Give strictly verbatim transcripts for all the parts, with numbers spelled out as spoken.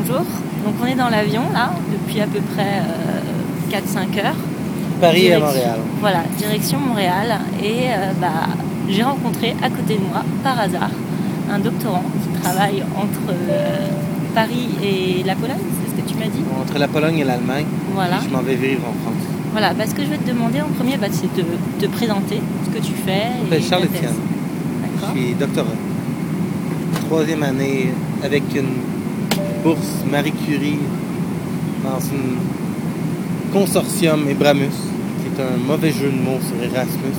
bonjour. Donc on est dans l'avion là, depuis à peu près euh, quatre cinq heures. Paris Direction, à Montréal. Voilà, direction Montréal. Et euh, bah, j'ai rencontré à côté de moi, par hasard, un doctorant qui travaille entre euh, Paris et la Pologne, c'est ce que tu m'as dit? Entre la Pologne et l'Allemagne. Voilà. Puis je m'en vais vivre en France. Voilà, bah, ce que je vais te demander en premier, bah, c'est de te présenter, ce que tu fais. Je m'appelle et Charles ta thèse. Etienne. D'accord. Je suis doctorant. Troisième année avec une bourse Marie Curie dans un consortium Ebramus, qui est un mauvais jeu de mots sur Erasmus.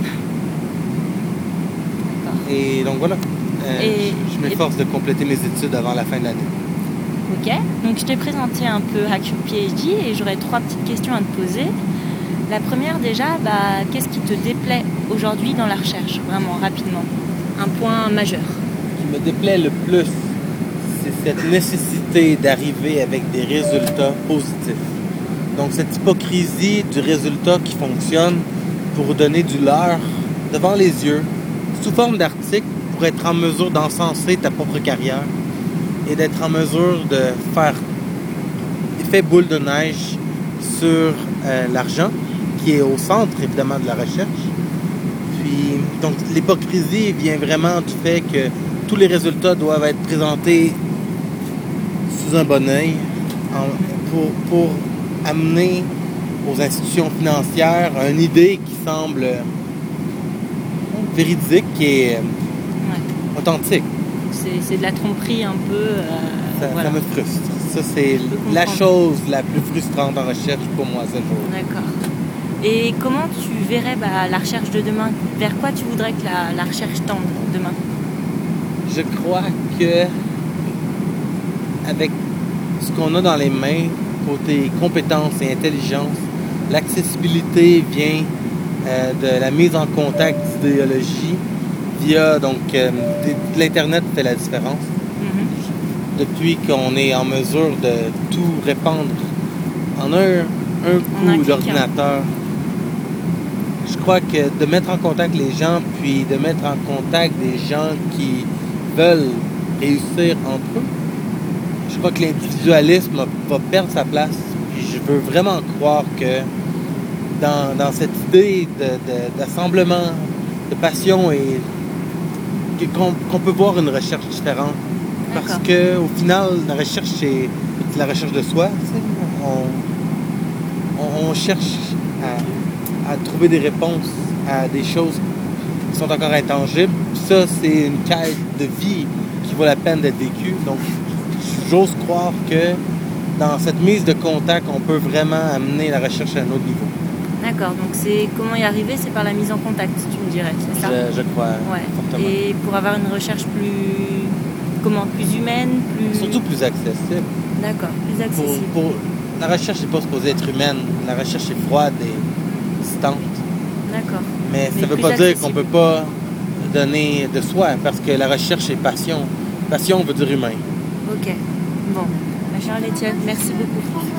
D'accord. Et donc voilà, euh, Et- je, je m'efforce de compléter mes études avant la fin de l'année. Ok, donc je t'ai présenté un peu Hack Your PhD et j'aurais trois petites questions à te poser. La première déjà, bah, qu'est-ce qui te déplaît aujourd'hui dans la recherche, vraiment rapidement? Un point majeur. Ce qui me déplaît le plus, c'est cette nécessité d'arriver avec des résultats positifs. Donc cette hypocrisie du résultat qui fonctionne pour donner du leurre devant les yeux, sous forme d'article, pour être en mesure d'encenser ta propre carrière et d'être en mesure de faire effet boule de neige sur euh, l'argent, qui est au centre évidemment de la recherche. Puis, donc l'hypocrisie vient vraiment du fait que tous les résultats doivent être présentés sous un bon œil en- pour, pour amener aux institutions financières une idée qui semble véridique et euh, Ouais. authentique. C'est, c'est de la tromperie un peu. euh, Ça, voilà. ça me frustre. Ça, c'est peux la comprendre. chose la plus frustrante en recherche pour moi ce jour. D'accord. Et comment tu verrais bah, la recherche de demain? Vers quoi tu voudrais que la, la recherche tende demain? Je crois que avec ce qu'on a dans les mains, côté compétences et intelligence, l'accessibilité vient euh, de la mise en contact d'idéologie via donc euh, de- l'internet fait la différence. Mhm. Depuis qu'on est en mesure de tout répandre en un, un En un coup clic, d'ordinateur. Je crois que de mettre en contact les gens, puis de mettre en contact des gens qui veulent réussir entre eux, je crois que l'individualisme va perdre sa place. Puis je veux vraiment croire que dans, dans cette idée de, de- d'assemblement, de passion et que- qu'on, qu'on peut voir une recherche différente. Parce D'accord. que au final, la recherche, c'est, c'est la recherche de soi. Tu sais. On, on, on cherche à, à trouver des réponses à des choses qui sont encore intangibles. Puis ça, c'est une quête de vie qui vaut la peine d'être vécue. Donc, j'ose croire que dans cette mise de contact, on peut vraiment amener la recherche à un autre niveau. D'accord, donc c'est comment y arriver, c'est par la mise en contact, tu me dirais, c'est ça? Je, je crois Ouais. fortement. Et pour avoir une recherche plus, comment, plus humaine, plus. Surtout plus accessible. D'accord, plus Pour, accessible. pour- la recherche n'est pas supposée être humaine. La recherche est froide et distante. D'accord. Mais Mais ça ne veut plus pas dire accessible. qu'on ne peut pas donner de soi, parce que la recherche est passion. Passion veut dire humain. Ok. Bon. Bah, Charles Etienne, merci beaucoup.